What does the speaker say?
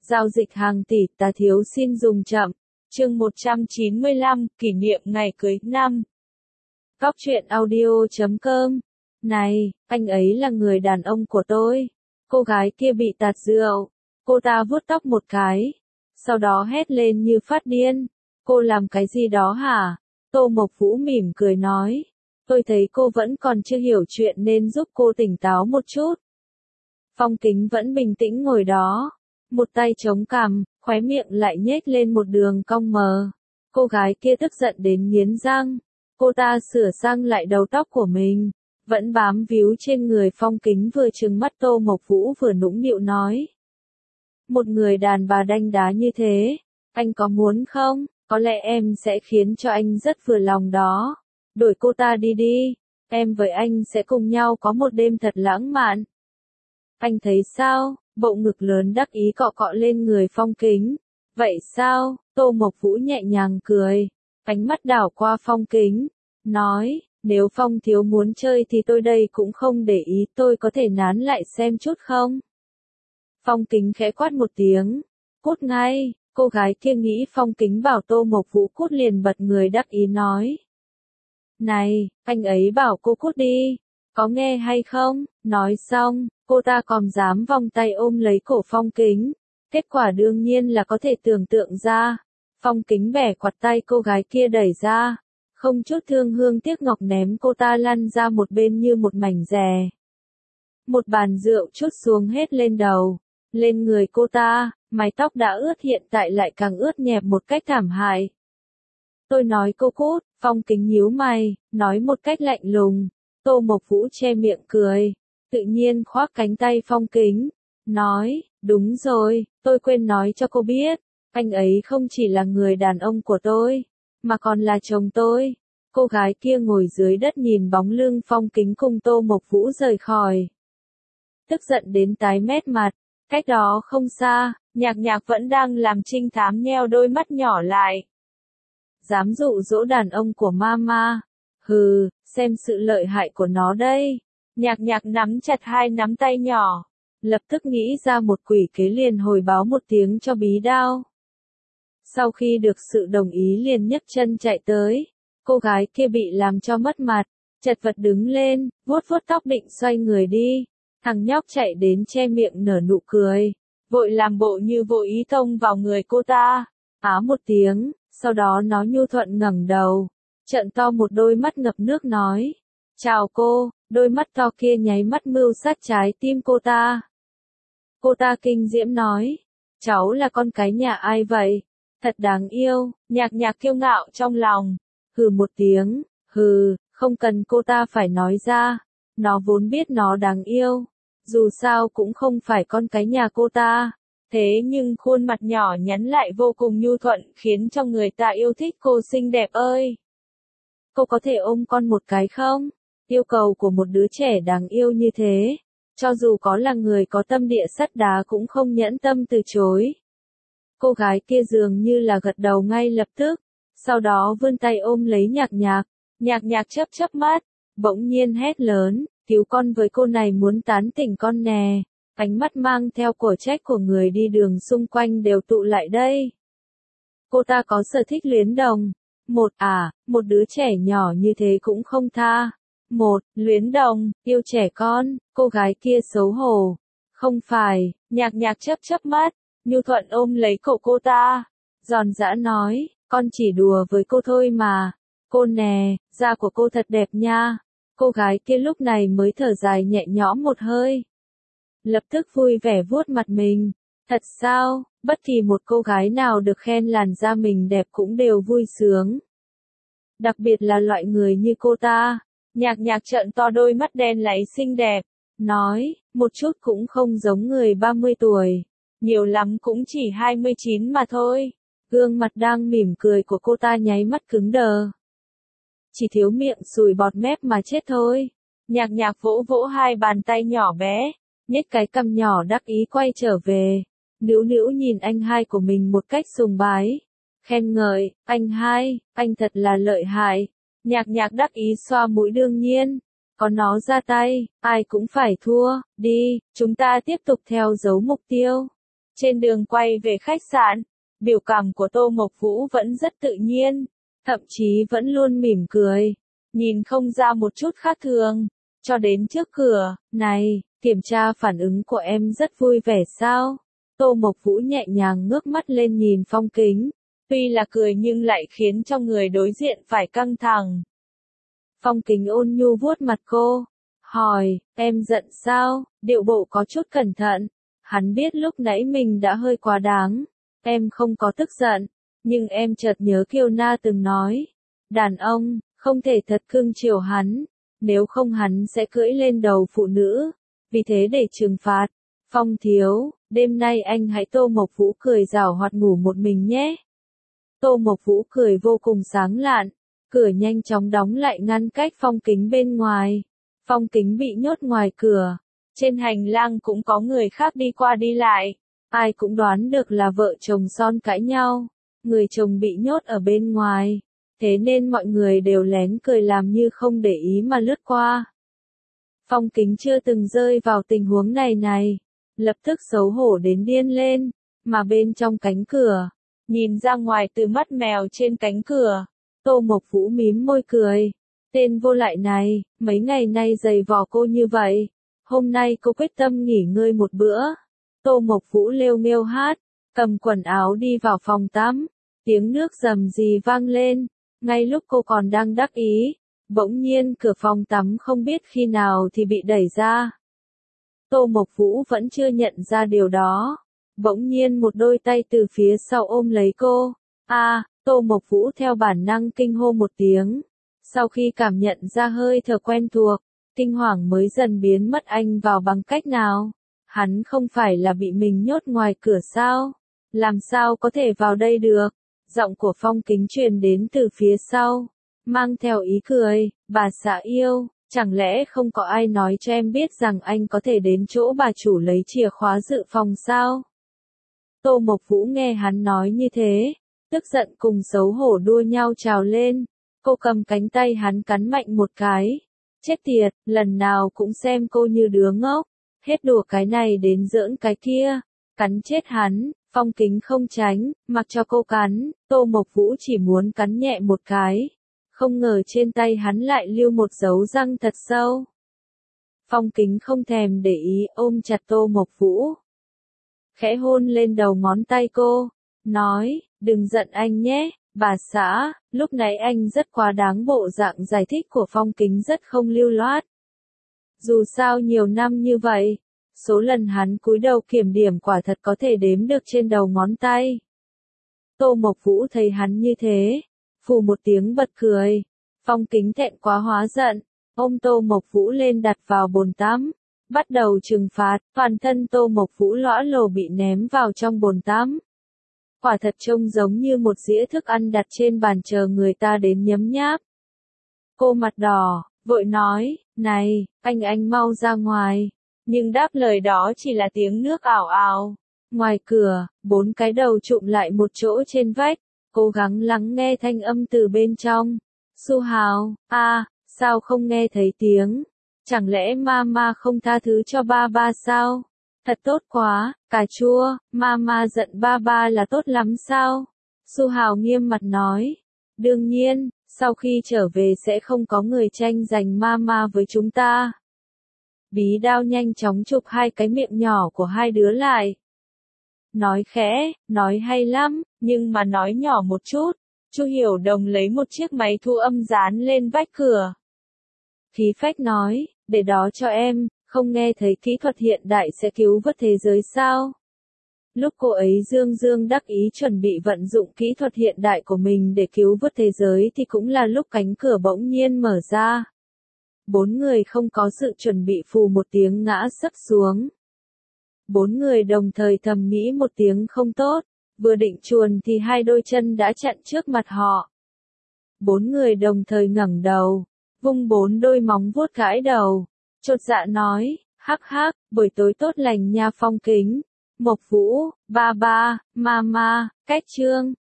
Giao dịch hàng tỷ, ta thiếu xin dùng chậm. Chương 195, kỷ niệm ngày cưới năm. Góc truyện audio.com. Này, anh ấy là người đàn ông của tôi. Cô gái kia bị tạt rượu. Cô ta vuốt tóc một cái. Sau đó hét lên như phát điên. Cô làm cái gì đó hả? Tô Mộc Vũ mỉm cười nói. Tôi thấy cô vẫn còn chưa hiểu chuyện nên giúp cô tỉnh táo một chút. Phong Kính vẫn bình tĩnh ngồi đó. Một tay chống cằm, khóe miệng lại nhếch lên một đường cong mờ. Cô gái kia tức giận đến nghiến răng. Cô ta sửa sang lại đầu tóc của mình, vẫn bám víu trên người Phong Kính, vừa trừng mắt Tô Mộc Vũ vừa nũng nịu nói. Một người đàn bà đanh đá như thế, anh có muốn không? Có lẽ em sẽ khiến cho anh rất vừa lòng đó. Đổi cô ta đi đi, em với anh sẽ cùng nhau có một đêm thật lãng mạn. Anh thấy sao? Bộ ngực lớn đắc ý cọ cọ lên người Phong Kính. Vậy sao? Tô Mộc Vũ nhẹ nhàng cười, ánh mắt đảo qua Phong Kính, nói, nếu Phong thiếu muốn chơi thì tôi đây cũng không để ý, tôi có thể nán lại xem chút không? Phong Kính khẽ quát một tiếng, cút ngay. Cô gái kia nghĩ Phong Kính bảo Tô Mộc Vũ cút liền bật người đắc ý nói. Này, anh ấy bảo cô cút đi, có nghe hay không? Nói xong, cô ta còn dám vòng tay ôm lấy cổ Phong Kính. Kết quả đương nhiên là có thể tưởng tượng ra. Phong Kính bẻ quạt tay cô gái kia đẩy ra, không chút thương hương tiếc ngọc ném cô ta lăn ra một bên như một mảnh dè. Một bàn rượu trút xuống hết lên đầu, lên người cô ta, mái tóc đã ướt hiện tại lại càng ướt nhẹp một cách thảm hại. Tôi nói cô cút. Phong Kính nhíu mày, nói một cách lạnh lùng. Tô Mộc Vũ che miệng cười, tự nhiên khoác cánh tay Phong Kính, nói, đúng rồi, tôi quên nói cho cô biết, anh ấy không chỉ là người đàn ông của tôi, mà còn là chồng tôi. Cô gái kia ngồi dưới đất nhìn bóng lưng Phong Kính cùng Tô Mộc Vũ rời khỏi. Tức giận đến tái mét mặt, cách đó không xa, Nhạc Nhạc vẫn đang làm trinh thám nheo đôi mắt nhỏ lại. Dám dụ dỗ đàn ông của mama. Hừ, xem sự lợi hại của nó đây. Nhạc Nhạc nắm chặt hai nắm tay nhỏ, lập tức nghĩ ra một quỷ kế liền hồi báo một tiếng cho Bí Đao. Sau khi được sự đồng ý liền nhấc chân chạy tới. Cô gái kia bị làm cho mất mặt, chật vật đứng lên, vuốt vuốt tóc định xoay người đi. Thằng nhóc chạy đến che miệng nở nụ cười, vội làm bộ như vô ý tông vào người cô ta. Á một tiếng, sau đó nó nhu thuận ngẩng đầu, trợn to một đôi mắt ngập nước nói. Chào cô. Đôi mắt to kia nháy mắt mưu sát trái tim cô ta. Cô ta kinh diễm nói. Cháu là con cái nhà ai vậy? Thật đáng yêu. Nhạc Nhạc kiêu ngạo trong lòng. Hừ một tiếng, hừ, không cần cô ta phải nói ra. Nó vốn biết nó đáng yêu. Dù sao cũng không phải con cái nhà cô ta. Thế nhưng khuôn mặt nhỏ nhắn lại vô cùng nhu thuận khiến cho người ta yêu thích cô xinh đẹp ơi. Cô có thể ôm con một cái không? Yêu cầu của một đứa trẻ đáng yêu như thế, cho dù có là người có tâm địa sắt đá cũng không nhẫn tâm từ chối. Cô gái kia dường như là gật đầu ngay lập tức, sau đó vươn tay ôm lấy Nhạc Nhạc. Nhạc Nhạc chớp chớp mắt, bỗng nhiên hét lớn, cứu con với, cô này muốn tán tỉnh con nè. Ánh mắt mang theo cổ trách của người đi đường xung quanh đều tụ lại đây. Cô ta có sở thích luyến đồng. Một đứa trẻ nhỏ như thế cũng không tha. Luyến đồng, yêu trẻ con. Cô gái kia xấu hổ. Không phải. Nhạc Nhạc chớp chớp mắt, nhu thuận ôm lấy cổ cô ta, giòn giã nói, con chỉ đùa với cô thôi mà. Cô nè, da của cô thật đẹp nha. Cô gái kia lúc này mới thở dài nhẹ nhõm một hơi, lập tức vui vẻ vuốt mặt mình. Thật sao? Bất kỳ một cô gái nào được khen làn da mình đẹp cũng đều vui sướng. Đặc biệt là loại người như cô ta. Nhạc Nhạc trợn to đôi mắt đen láy xinh đẹp, nói, một chút cũng không giống người 30 tuổi. Nhiều lắm cũng chỉ 29 mà thôi. Gương mặt đang mỉm cười của cô ta nháy mắt cứng đờ. Chỉ thiếu miệng sùi bọt mép mà chết thôi. Nhạc Nhạc vỗ vỗ hai bàn tay nhỏ bé, nhếch cái cằm nhỏ đắc ý quay trở về. Nữu nữu nhìn anh hai của mình một cách sùng bái, khen ngợi, anh hai, anh thật là lợi hại. Nhạc Nhạc đắc ý xoa mũi, đương nhiên, có nó ra tay, ai cũng phải thua. Đi, chúng ta tiếp tục theo dấu mục tiêu. Trên đường quay về khách sạn, biểu cảm của Tô Mộc Vũ vẫn rất tự nhiên, thậm chí vẫn luôn mỉm cười, nhìn không ra một chút khác thường. Cho đến trước cửa, này, kiểm tra phản ứng của em rất vui vẻ sao? Tô Mộc Vũ nhẹ nhàng ngước mắt lên nhìn Phong Kính, tuy là cười nhưng lại khiến cho người đối diện phải căng thẳng. Phong Kính ôn nhu vuốt mặt cô, hỏi, em giận sao? Điệu bộ có chút cẩn thận. Hắn biết lúc nãy mình đã hơi quá đáng. Em không có tức giận, nhưng em chợt nhớ Kiều Na từng nói, đàn ông không thể thật cưng chiều hắn, nếu không hắn sẽ cưỡi lên đầu phụ nữ. Vì thế để trừng phạt, Phong thiếu, đêm nay anh hãy. Tô Mộc Vũ cười giảo hoạt ngủ một mình nhé. Tô Mộc Vũ cười vô cùng sáng lạn, cửa nhanh chóng đóng lại ngăn cách Phong Kính bên ngoài. Phong Kính bị nhốt ngoài cửa, trên hành lang cũng có người khác đi qua đi lại, ai cũng đoán được là vợ chồng Son cãi nhau, người chồng bị nhốt ở bên ngoài, thế nên mọi người đều lén cười làm như không để ý mà lướt qua. Phong Kính chưa từng rơi vào tình huống này, lập tức xấu hổ đến điên lên, mà bên trong cánh cửa, nhìn ra ngoài từ mắt mèo trên cánh cửa, Tô Mộc Vũ mím môi cười. Tên vô lại này, mấy ngày nay giày vò cô như vậy, hôm nay cô quyết tâm nghỉ ngơi một bữa. Tô Mộc Vũ lêu nghêu hát, cầm quần áo đi vào phòng tắm, tiếng nước rầm rì vang lên, ngay lúc cô còn đang đắc ý, bỗng nhiên cửa phòng tắm không biết khi nào thì bị đẩy ra. Tô Mộc Vũ vẫn chưa nhận ra điều đó, bỗng nhiên một đôi tay từ phía sau ôm lấy cô. Tô Mộc Vũ theo bản năng kinh hô một tiếng. Sau khi cảm nhận ra hơi thở quen thuộc, kinh hoàng mới dần biến mất. Anh vào bằng cách nào? Hắn không phải là bị mình nhốt ngoài cửa sao? Làm sao có thể vào đây được? Giọng của Phong Kính truyền đến từ phía sau, mang theo ý cười, bà xã yêu, chẳng lẽ không có ai nói cho em biết rằng anh có thể đến chỗ bà chủ lấy chìa khóa dự phòng sao? Tô Mộc Vũ nghe hắn nói như thế, tức giận cùng xấu hổ đua nhau trào lên. Cô cầm cánh tay hắn cắn mạnh một cái. Chết tiệt, lần nào cũng xem cô như đứa ngốc. Hết đùa cái này đến giỡn cái kia. Cắn chết hắn, Phong Kính không tránh, mặc cho cô cắn. Tô Mộc Vũ chỉ muốn cắn nhẹ một cái. Không ngờ trên tay hắn lại lưu một dấu răng thật sâu. Phong Kính không thèm để ý, ôm chặt Tô Mộc Vũ, khẽ hôn lên đầu ngón tay cô, nói, đừng giận anh nhé. Bà xã, lúc nãy anh rất quá đáng. Bộ dạng giải thích của Phong Kính rất không lưu loát. Dù sao nhiều năm như vậy, số lần hắn cúi đầu kiểm điểm quả thật có thể đếm được trên đầu ngón tay. Tô Mộc Vũ thấy hắn như thế, phù một tiếng bật cười. Phong Kính thẹn quá hóa giận, ôm Tô Mộc Vũ lên đặt vào bồn tắm, bắt đầu trừng phạt. Toàn thân Tô Mộc Vũ lõa lồ bị ném vào trong bồn tắm. Quả thật trông giống như một dĩa thức ăn đặt trên bàn chờ người ta đến nhấm nháp. Cô mặt đỏ, vội nói, này, anh mau ra ngoài. Nhưng đáp lời đó chỉ là tiếng nước ảo ảo. Ngoài cửa, 4 cái đầu chụm lại một chỗ trên vách, cố gắng lắng nghe thanh âm từ bên trong. Su Hào, sao không nghe thấy tiếng? Chẳng lẽ mama không tha thứ cho ba sao? Thật tốt quá, cà chua, mama giận ba là tốt lắm sao? Su Hào nghiêm mặt nói. Đương nhiên, sau khi trở về sẽ không có người tranh giành mama với chúng ta. Bí đao nhanh chóng chụp 2 cái miệng nhỏ của 2 đứa lại. Nói khẽ, nói hay lắm, nhưng mà nói nhỏ một chút. Chu Hiểu Đồng lấy một chiếc máy thu âm dán lên vách cửa. Khí phách nói, để đó cho em, không nghe thấy kỹ thuật hiện đại sẽ cứu vớt thế giới sao? Lúc cô ấy dương đắc ý chuẩn bị vận dụng kỹ thuật hiện đại của mình để cứu vớt thế giới thì cũng là lúc cánh cửa bỗng nhiên mở ra. 4 người không có sự chuẩn bị phù một tiếng ngã sấp xuống. 4 người đồng thời thầm nghĩ một tiếng không tốt, vừa định chuồn thì 2 đôi chân đã chặn trước mặt họ. 4 người đồng thời ngẩng đầu, vung 4 đôi móng vuốt gãi đầu, chột dạ nói, hắc hắc, buổi tối tốt lành nha Phong Kính, Mộc Vũ, ba, mama, cách chương.